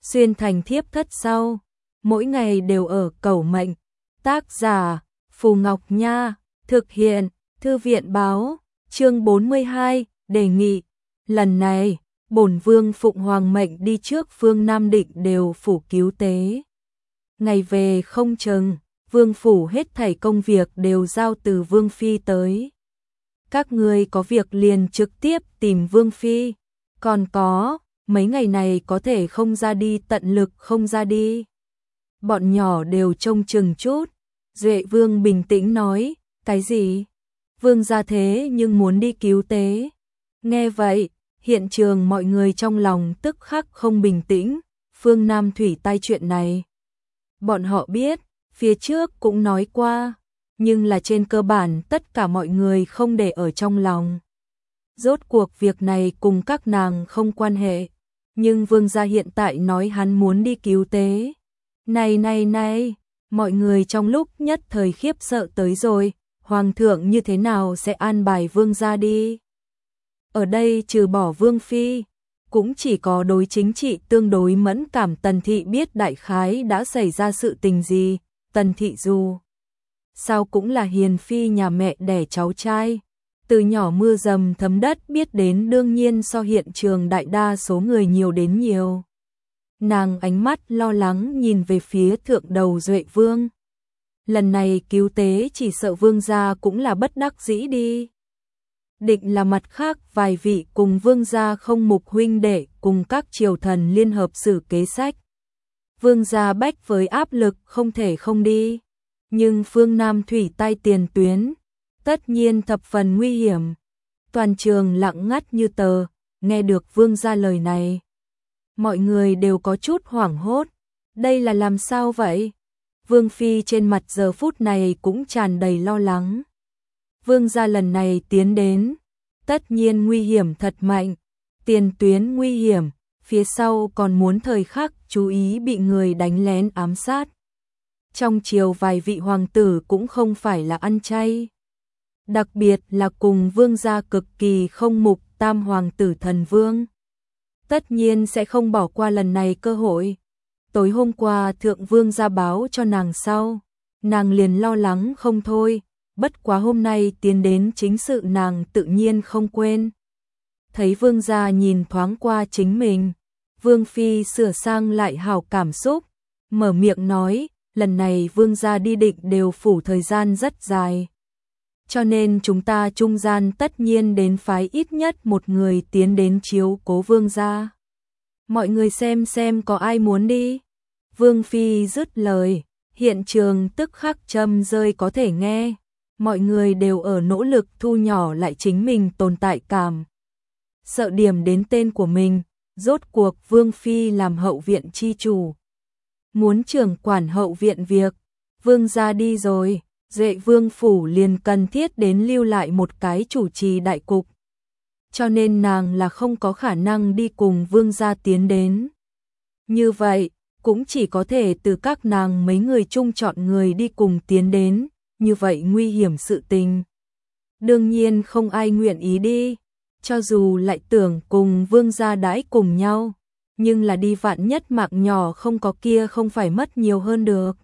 xuyên thành thiếp thất sau, mỗi ngày đều ở cầu mệnh. Tác giả Phù Ngọc Nha, thực hiện Thư viện Báo, chương 42, đề nghị. Lần này, bổn vương phụng hoàng mệnh đi trước phương Nam Định đều phủ cứu tế. Ngày về không chừng, vương phủ hết thảy công việc đều giao từ vương phi tới. Các ngươi có việc liền trực tiếp tìm vương phi, còn có, mấy ngày này có thể không ra đi tận lực không ra đi. Bọn nhỏ đều trông chừng chút. Duệ vương bình tĩnh nói, cái gì? Vương gia thế nhưng muốn đi cứu tế. Nghe vậy, hiện trường mọi người trong lòng tức khắc không bình tĩnh, phương Nam thủy tai chuyện này. Bọn họ biết, phía trước cũng nói qua, nhưng là trên cơ bản tất cả mọi người không để ở trong lòng. Rốt cuộc việc này cùng các nàng không quan hệ, nhưng vương gia hiện tại nói hắn muốn đi cứu tế. Này, mọi người trong lúc nhất thời khiếp sợ tới rồi, hoàng thượng như thế nào sẽ an bài vương gia đi? Ở đây trừ bỏ vương phi, cũng chỉ có đối chính trị tương đối mẫn cảm Tần Thị biết đại khái đã xảy ra sự tình gì. Tần Thị dù sao cũng là hiền phi nhà mẹ đẻ cháu trai, từ nhỏ mưa dầm thấm đất biết đến đương nhiên so hiện trường đại đa số người nhiều đến nhiều. Nàng ánh mắt lo lắng nhìn về phía thượng đầu Duệ vương. Lần này cứu tế chỉ sợ vương gia cũng là bất đắc dĩ đi. Định là mặt khác vài vị cùng vương gia không mục huynh đệ cùng các triều thần liên hợp xử kế sách. Vương gia bách với áp lực không thể không đi. Nhưng phương Nam thủy tai tiền tuyến, tất nhiên thập phần nguy hiểm. Toàn trường lặng ngắt như tờ, nghe được vương gia lời này. Mọi người đều có chút hoảng hốt. Đây là làm sao vậy? Vương phi trên mặt giờ phút này cũng tràn đầy lo lắng. Vương gia lần này tiến đến, tất nhiên nguy hiểm thật mạnh, tiền tuyến nguy hiểm, phía sau còn muốn thời khắc chú ý bị người đánh lén ám sát. Trong triều vài vị hoàng tử cũng không phải là ăn chay. Đặc biệt là cùng vương gia cực kỳ không mục tam hoàng tử thần vương. Tất nhiên sẽ không bỏ qua lần này cơ hội. Tối hôm qua thượng vương gia báo cho nàng sau, nàng liền lo lắng không thôi, bất quá hôm nay tiến đến chính sự nàng tự nhiên không quên. Thấy vương gia nhìn thoáng qua chính mình, vương phi sửa sang lại hảo cảm xúc, mở miệng nói, lần này vương gia đi Định đều phủ thời gian rất dài. Cho nên chúng ta trung gian tất nhiên đến phái ít nhất một người tiến đến chiếu cố vương gia. Mọi người xem có ai muốn đi. Vương phi dứt lời, hiện trường tức khắc châm rơi có thể nghe. Mọi người đều ở nỗ lực thu nhỏ lại chính mình tồn tại cảm. Sợ điểm đến tên của mình, rốt cuộc vương phi làm hậu viện chi chủ. Muốn trưởng quản hậu viện việc, vương gia đi rồi, Duệ vương phủ liền cần thiết đến lưu lại một cái chủ trì đại cục. Cho nên nàng là không có khả năng đi cùng vương gia tiến đến. Như vậy, cũng chỉ có thể từ các nàng mấy người chung chọn người đi cùng tiến đến, như vậy nguy hiểm sự tình. Đương nhiên không ai nguyện ý đi, cho dù lại tưởng cùng vương gia đãi cùng nhau, nhưng là đi vạn nhất mạng nhỏ không có kia không phải mất nhiều hơn được.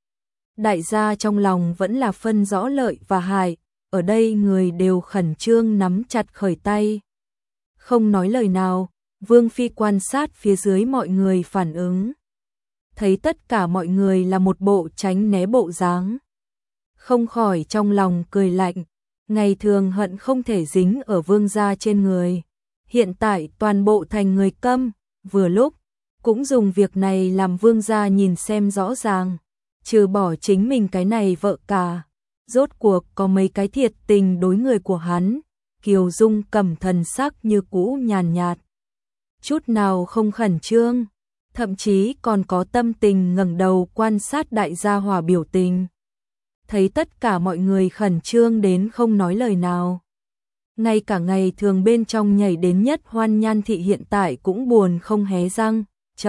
Đại gia trong lòng vẫn là phân rõ lợi và hại, ở đây người đều khẩn trương nắm chặt khởi tay. Không nói lời nào, vương phi quan sát phía dưới mọi người phản ứng. Thấy tất cả mọi người là một bộ tránh né bộ dáng. Không khỏi trong lòng cười lạnh, ngày thường hận không thể dính ở vương gia trên người. Hiện tại toàn bộ thành người câm, vừa lúc, cũng dùng việc này làm vương gia nhìn xem rõ ràng. Trừ bỏ chính mình cái này vợ cả, rốt cuộc có mấy cái thiệt tình đối người của hắn. Kiều Dung cầm thần sắc như cũ nhàn nhạt, chút nào không khẩn trương, thậm chí còn có tâm tình ngẩng đầu quan sát đại gia hòa biểu tình. Thấy tất cả mọi người khẩn trương đến không nói lời nào. Ngay cả ngày thường bên trong nhảy đến nhất hoan Nhan thị hiện tại cũng buồn không hé răng,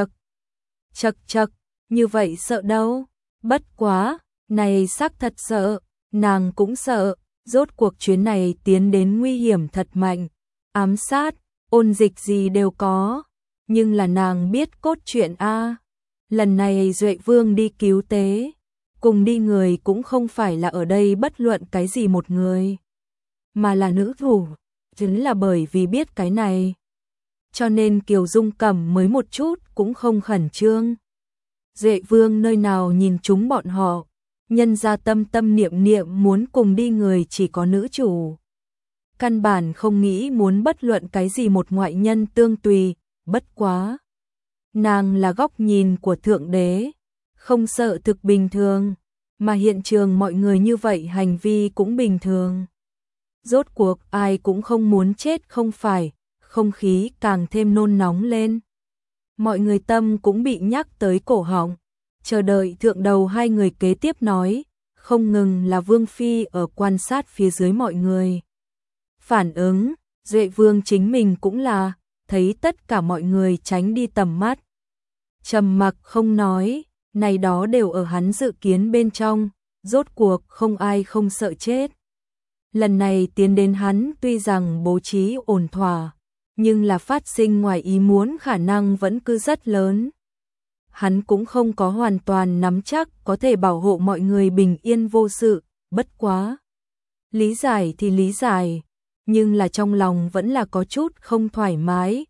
chậc, như vậy sợ đâu. Bất quá, này xác thật sợ, nàng cũng sợ, rốt cuộc chuyến này tiến đến nguy hiểm thật mạnh, ám sát, ôn dịch gì đều có. nhưng là nàng biết cốt truyện a. Lần này Duệ Vương đi cứu tế, cùng đi người cũng không phải là ở đây bất luận cái gì một người, mà là nữ thủ, chính là bởi vì biết cái này, cho nên Kiều Dung Cẩm mới một chút cũng không khẩn trương. Duệ Vương nơi nào nhìn chúng bọn họ, nhân ra tâm tâm niệm niệm muốn cùng đi người chỉ có nữ chủ. Căn bản không nghĩ muốn bất luận cái gì một ngoại nhân tương tùy, bất quá. Nàng là góc nhìn của Thượng Đế, không sợ thực bình thường, mà hiện trường mọi người như vậy hành vi cũng bình thường. Rốt cuộc ai cũng không muốn chết không phải, không khí càng thêm nôn nóng lên. Mọi người tâm cũng bị nhắc tới cổ họng, chờ đợi thượng đầu hai người kế tiếp nói, không ngừng là Vương Phi ở quan sát phía dưới mọi người. Phản ứng, Duệ Vương chính mình cũng là, thấy tất cả mọi người tránh đi tầm mắt. Trầm mặc không nói, này đó đều ở hắn dự kiến bên trong, rốt cuộc không ai không sợ chết. Lần này tiến đến hắn tuy rằng bố trí ổn thỏa, nhưng là phát sinh ngoài ý muốn khả năng vẫn cứ rất lớn. Hắn cũng không có hoàn toàn nắm chắc có thể bảo hộ mọi người bình yên vô sự, bất quá. Lý giải thì lý giải, nhưng là trong lòng vẫn là có chút không thoải mái,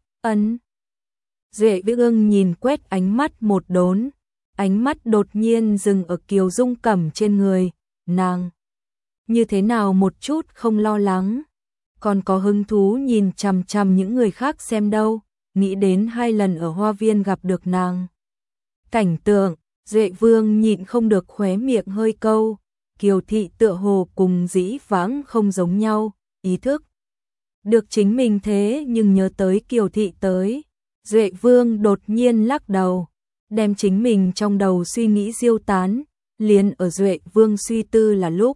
Duệ Vương nhìn quét ánh mắt một đốn, ánh mắt đột nhiên dừng ở Kiều Dung Cẩm trên người, nàng. Như thế nào một chút không lo lắng, còn có hứng thú nhìn chằm chằm những người khác xem đâu, nghĩ đến 2 lần ở hoa viên gặp được nàng. Cảnh tượng, Duệ Vương nhịn không được khóe miệng hơi câu, Kiều thị tựa hồ cùng dĩ vãng không giống nhau, ý thức. Được chính mình thế nhưng nhớ tới Kiều thị tới, Duệ Vương đột nhiên lắc đầu, đem chính mình trong đầu suy nghĩ diêu tán, liền ở Duệ Vương suy tư là lúc.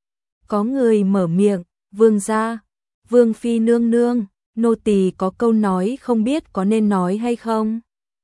Có người mở miệng, Vương gia, Vương Phi nương nương, nô tỳ có câu nói không biết có nên nói hay không.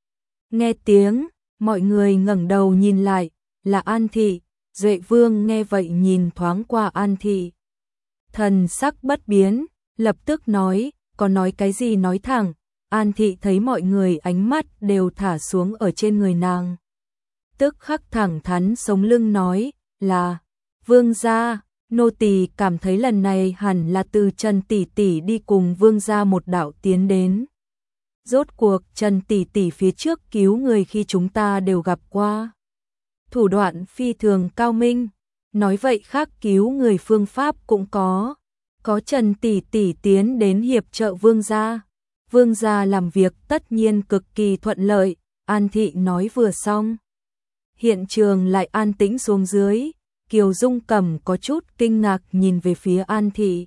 Nghe tiếng, mọi người ngẩng đầu nhìn lại, là An Thị, Duệ Vương nghe vậy nhìn thoáng qua An Thị. Thần sắc bất biến, lập tức nói, có nói cái gì nói thẳng, An Thị thấy mọi người ánh mắt đều thả xuống ở trên người nàng. Tức khắc thẳng thắn sống lưng nói, là, Vương gia, nô tỳ cảm thấy lần này hẳn là từ Trần tỷ tỷ đi cùng Vương gia một đạo tiến đến. Rốt cuộc Trần tỷ tỷ phía trước cứu người khi chúng ta đều gặp qua. Thủ đoạn phi thường cao minh, nói vậy khác cứu người phương pháp cũng có. Có Trần tỷ tỷ tiến đến hiệp trợ Vương gia. Vương gia làm việc tất nhiên cực kỳ thuận lợi, An Thị nói vừa xong. Hiện trường lại an tĩnh xuống dưới, Kiều Dung Cẩm có chút kinh ngạc nhìn về phía An Thị.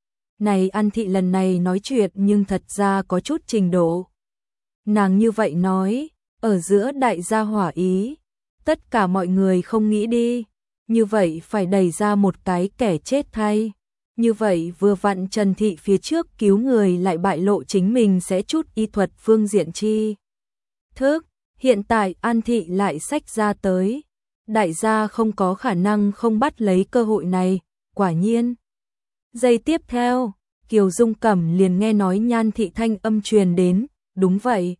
Này An Thị lần này nói chuyện nhưng thật ra có chút trình độ. Nàng như vậy nói, ở giữa đại gia hỏa ý, tất cả mọi người không nghĩ đi, như vậy phải đẩy ra một cái kẻ chết thay. Như vậy vừa vặn Trần Thị phía trước cứu người lại bại lộ chính mình sẽ chút y thuật phương diện chi thức, hiện tại An Thị lại xách ra tới. Đại gia không có khả năng không bắt lấy cơ hội này, quả nhiên. Giây tiếp theo, Kiều Dung Cẩm liền nghe nói Nhan Thị thanh âm truyền đến, đúng vậy.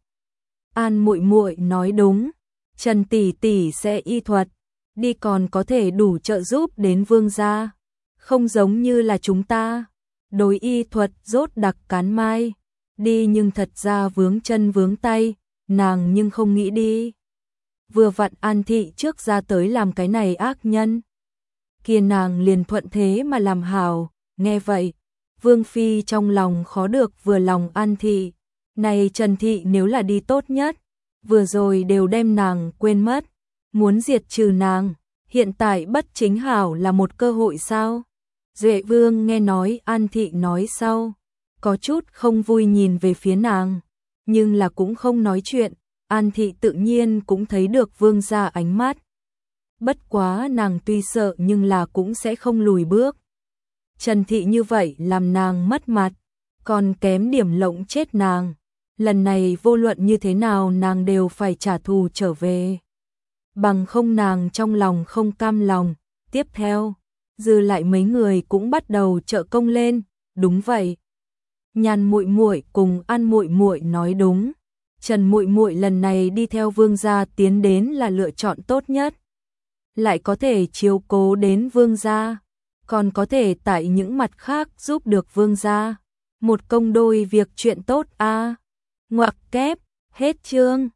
An muội muội nói đúng, Trần tỷ tỷ sẽ y thuật, đi còn có thể đủ trợ giúp đến Vương gia, không giống như là chúng ta. Đối y thuật rốt đặc cán mai, đi nhưng thật ra vướng chân vướng tay, nàng nhưng không nghĩ đi. Vừa vặn An Thị trước ra tới làm cái này ác nhân, kia nàng liền thuận thế mà làm hảo. Nghe vậy, Vương Phi trong lòng khó được vừa lòng An Thị. Này Trần Thị nếu là đi tốt nhất, vừa rồi đều đem nàng quên mất, muốn diệt trừ nàng, hiện tại bất chính hảo là một cơ hội sao? Duệ Vương nghe nói An Thị nói sau, có chút không vui nhìn về phía nàng, nhưng là cũng không nói chuyện. An Thị tự nhiên cũng thấy được Vương gia ánh mắt. Bất quá nàng tuy sợ nhưng là cũng sẽ không lùi bước. Trần Thị như vậy làm nàng mất mặt, còn kém điểm lộng chết nàng. Lần này vô luận như thế nào nàng đều phải trả thù trở về. Bằng không nàng trong lòng không cam lòng. Tiếp theo, dư lại mấy người cũng bắt đầu trợ công lên, đúng vậy. Nhan muội muội cùng An muội muội nói đúng. Trần Muội Muội lần này đi theo Vương gia tiến đến là lựa chọn tốt nhất. Lại có thể chiếu cố đến Vương gia, còn có thể tại những mặt khác giúp được Vương gia. Một công đôi việc chuyện tốt a. Ngoặc kép, hết chương.